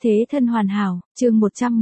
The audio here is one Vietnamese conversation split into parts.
Thế thân hoàn hảo, chương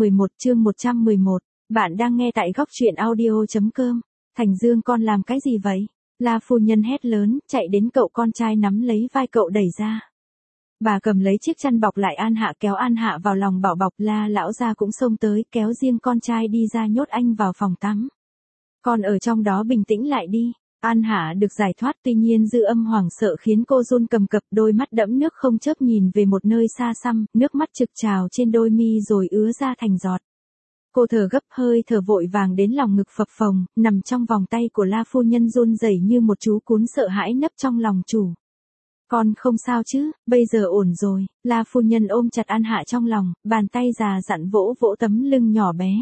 111. Bạn đang nghe tại góc truyện audio.com. Thành Dương, con làm cái gì vậy? La phu nhân hét lớn, chạy đến cậu con trai nắm lấy vai cậu đẩy ra. Bà cầm lấy chiếc chăn bọc lại An Hạ, kéo An Hạ vào lòng bảo bọc. La lão gia cũng xông tới, kéo riêng con trai đi ra, nhốt anh vào phòng tắm. Con ở trong đó bình tĩnh lại đi. An Hạ được giải thoát, tuy nhiên dư âm hoảng sợ khiến cô run cầm cập, đôi mắt đẫm nước không chớp nhìn về một nơi xa xăm, nước mắt trực trào trên đôi mi rồi ứa ra thành giọt. Cô thở gấp, hơi thở vội vàng đến lòng ngực phập phồng, nằm trong vòng tay của La phu nhân run rẩy như một chú cún sợ hãi nấp trong lòng chủ. Con không sao chứ, bây giờ ổn rồi. La phu nhân ôm chặt An Hạ trong lòng, bàn tay già dặn vỗ vỗ tấm lưng nhỏ bé.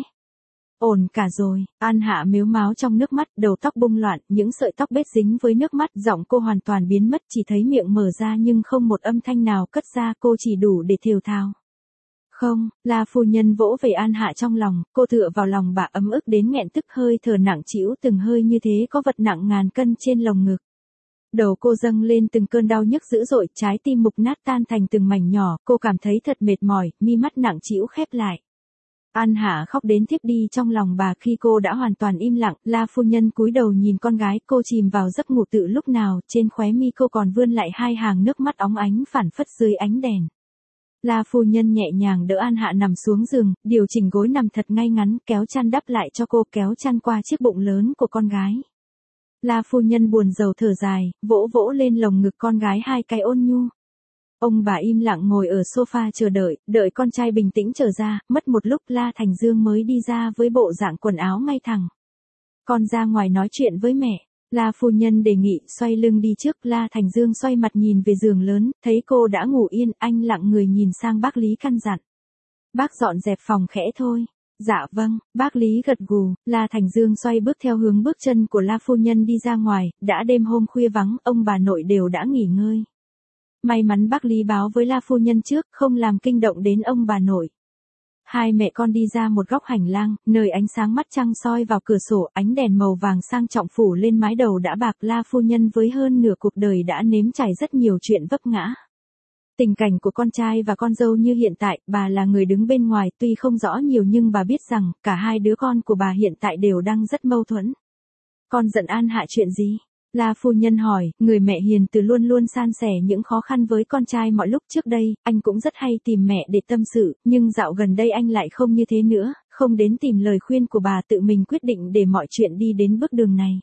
Ổn cả rồi. An Hạ mếu máo trong nước mắt, đầu tóc bung loạn, những sợi tóc bết dính với nước mắt, giọng cô hoàn toàn biến mất, chỉ thấy miệng mở ra nhưng không một âm thanh nào cất ra, cô chỉ đủ để thều thào. Không. La phu nhân vỗ về An Hạ trong lòng, cô tựa vào lòng bà ấm ức đến nghẹn tức, hơi thở nặng trĩu từng hơi như thế có vật nặng ngàn cân trên lồng ngực. Đầu cô dâng lên từng cơn đau nhức dữ dội, trái tim mục nát tan thành từng mảnh nhỏ, cô cảm thấy thật mệt mỏi, mi mắt nặng trĩu khép lại. An Hạ khóc đến thiếp đi trong lòng bà khi cô đã hoàn toàn im lặng. La phu nhân cúi đầu nhìn con gái, cô chìm vào giấc ngủ tự lúc nào, trên khóe mi cô còn vươn lại hai hàng nước mắt óng ánh phản phất dưới ánh đèn. La phu nhân nhẹ nhàng đỡ An Hạ nằm xuống giường, điều chỉnh gối nằm thật ngay ngắn, kéo chăn đắp lại cho cô, kéo chăn qua chiếc bụng lớn của con gái. La phu nhân buồn rầu thở dài, vỗ vỗ lên lồng ngực con gái hai cái ôn nhu. Ông bà im lặng ngồi ở sofa chờ đợi con trai bình tĩnh trở ra, mất một lúc La Thành Dương mới đi ra với bộ dạng quần áo ngay thẳng. Con ra ngoài nói chuyện với mẹ. La phu nhân đề nghị, xoay lưng đi trước. La Thành Dương xoay mặt nhìn về giường lớn, thấy cô đã ngủ yên, anh lặng người nhìn sang bác Lý căn dặn. Bác dọn dẹp phòng khẽ thôi. Dạ vâng. Bác Lý gật gù. La Thành Dương xoay bước theo hướng bước chân của La phu nhân đi ra ngoài, đã đêm hôm khuya vắng, ông bà nội đều đã nghỉ ngơi. May mắn bác Lý báo với La phu nhân trước, không làm kinh động đến ông bà nội. Hai mẹ con đi ra một góc hành lang, nơi ánh sáng mắt trăng soi vào cửa sổ, ánh đèn màu vàng sang trọng phủ lên mái đầu đã bạc. La phu nhân với hơn nửa cuộc đời đã nếm trải rất nhiều chuyện vấp ngã. Tình cảnh của con trai và con dâu như hiện tại, bà là người đứng bên ngoài, tuy không rõ nhiều nhưng bà biết rằng, cả hai đứa con của bà hiện tại đều đang rất mâu thuẫn. Con giận An Hạ chuyện gì? La phu nhân hỏi, người mẹ hiền từ luôn luôn san sẻ những khó khăn với con trai mọi lúc. Trước đây, anh cũng rất hay tìm mẹ để tâm sự, nhưng dạo gần đây anh lại không như thế nữa, không đến tìm lời khuyên của bà, tự mình quyết định để mọi chuyện đi đến bước đường này.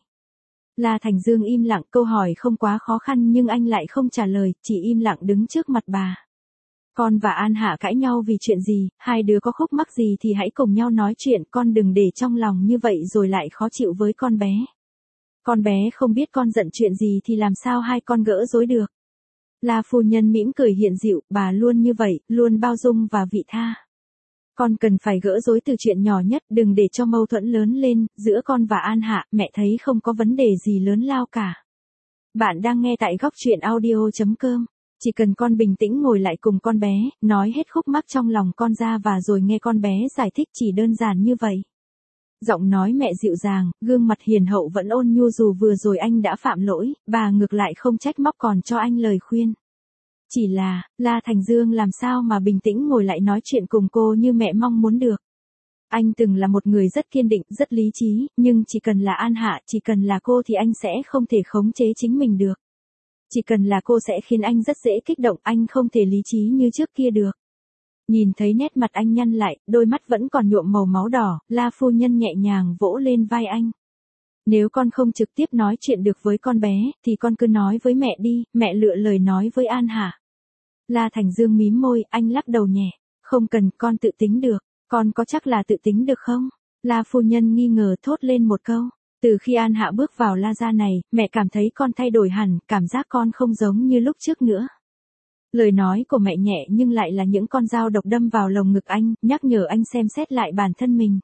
La Thành Dương im lặng, câu hỏi không quá khó khăn nhưng anh lại không trả lời, chỉ im lặng đứng trước mặt bà. Con và An Hạ cãi nhau vì chuyện gì, hai đứa có khúc mắc gì thì hãy cùng nhau nói chuyện, con đừng để trong lòng như vậy rồi lại khó chịu với con bé. Con bé không biết con giận chuyện gì thì làm sao hai con gỡ rối được. La phu nhân mỉm cười hiền dịu, bà luôn như vậy, luôn bao dung và vị tha. Con cần phải gỡ rối từ chuyện nhỏ nhất, đừng để cho mâu thuẫn lớn lên, giữa con và An Hạ, mẹ thấy không có vấn đề gì lớn lao cả. Bạn đang nghe tại góc truyện audio.com. Chỉ cần con bình tĩnh ngồi lại cùng con bé, nói hết khúc mắc trong lòng con ra và rồi nghe con bé giải thích, chỉ đơn giản như vậy. Giọng nói mẹ dịu dàng, gương mặt hiền hậu vẫn ôn nhu, dù vừa rồi anh đã phạm lỗi, bà ngược lại không trách móc còn cho anh lời khuyên. Chỉ là, La Thành Dương làm sao mà bình tĩnh ngồi lại nói chuyện cùng cô như mẹ mong muốn được. Anh từng là một người rất kiên định, rất lý trí, nhưng chỉ cần là An Hạ, chỉ cần là cô thì anh sẽ không thể khống chế chính mình được. Chỉ cần là cô sẽ khiến anh rất dễ kích động, anh không thể lý trí như trước kia được. Nhìn thấy nét mặt anh nhăn lại, đôi mắt vẫn còn nhuộm màu máu đỏ, La phu nhân nhẹ nhàng vỗ lên vai anh. Nếu con không trực tiếp nói chuyện được với con bé, thì con cứ nói với mẹ đi, mẹ lựa lời nói với An Hạ. La Thành Dương mím môi, anh lắc đầu nhẹ. Không cần, con tự tính được. Con có chắc là tự tính được không? La phu nhân nghi ngờ thốt lên một câu. Từ khi An Hạ bước vào La gia này, mẹ cảm thấy con thay đổi hẳn, cảm giác con không giống như lúc trước nữa. Lời nói của mẹ nhẹ nhưng lại là những con dao độc đâm vào lồng ngực anh, nhắc nhở anh xem xét lại bản thân mình.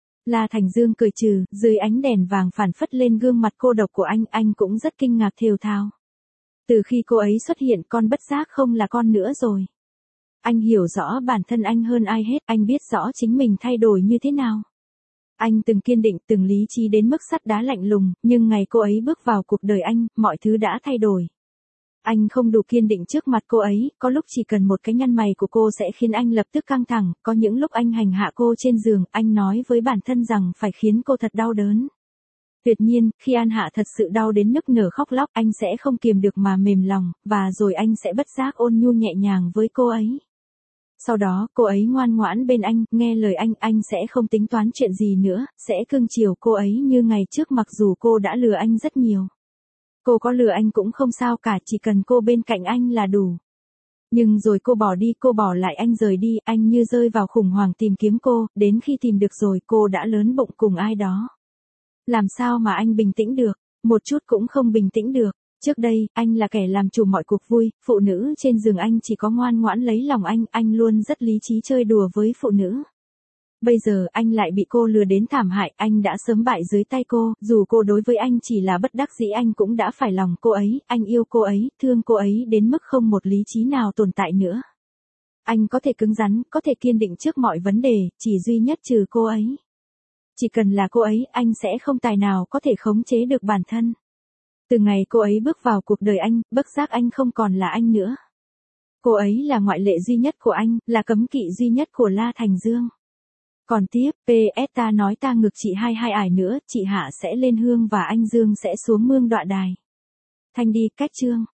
La Thành Dương cười trừ, dưới ánh đèn vàng phản phất lên gương mặt cô độc của anh cũng rất kinh ngạc thều thào. Từ khi cô ấy xuất hiện, con bất giác không là con nữa rồi. Anh hiểu rõ bản thân anh hơn ai hết, anh biết rõ chính mình thay đổi như thế nào. Anh từng kiên định, từng lý trí đến mức sắt đá lạnh lùng, nhưng ngày cô ấy bước vào cuộc đời anh, mọi thứ đã thay đổi. Anh không đủ kiên định trước mặt cô ấy, có lúc chỉ cần một cái nhăn mày của cô sẽ khiến anh lập tức căng thẳng, có những lúc anh hành hạ cô trên giường, anh nói với bản thân rằng phải khiến cô thật đau đớn. Tuyệt nhiên, khi An Hạ thật sự đau đến nức nở khóc lóc, anh sẽ không kiềm được mà mềm lòng, và rồi anh sẽ bất giác ôn nhu nhẹ nhàng với cô ấy. Sau đó, cô ấy ngoan ngoãn bên anh, nghe lời anh sẽ không tính toán chuyện gì nữa, sẽ cưng chiều cô ấy như ngày trước mặc dù cô đã lừa anh rất nhiều. Cô có lừa anh cũng không sao cả, chỉ cần cô bên cạnh anh là đủ. Nhưng rồi cô bỏ đi, cô bỏ lại anh rời đi, anh như rơi vào khủng hoảng tìm kiếm cô, đến khi tìm được rồi cô đã lớn bụng cùng ai đó. Làm sao mà anh bình tĩnh được, một chút cũng không bình tĩnh được. Trước đây, anh là kẻ làm chủ mọi cuộc vui, phụ nữ trên giường anh chỉ có ngoan ngoãn lấy lòng anh luôn rất lý trí chơi đùa với phụ nữ. Bây giờ anh lại bị cô lừa đến thảm hại, anh đã sớm bại dưới tay cô, dù cô đối với anh chỉ là bất đắc dĩ anh cũng đã phải lòng cô ấy, anh yêu cô ấy, thương cô ấy đến mức không một lý trí nào tồn tại nữa. Anh có thể cứng rắn, có thể kiên định trước mọi vấn đề, chỉ duy nhất trừ cô ấy. Chỉ cần là cô ấy, anh sẽ không tài nào có thể khống chế được bản thân. Từ ngày cô ấy bước vào cuộc đời anh, bất giác anh không còn là anh nữa. Cô ấy là ngoại lệ duy nhất của anh, là cấm kỵ duy nhất của La Thành Dương. Còn tiếp, PS ta nói ta ngược chị 22 ải nữa, chị Hạ sẽ lên hương và anh Dương sẽ xuống mương đọa đài. Thanh đi, cách chương.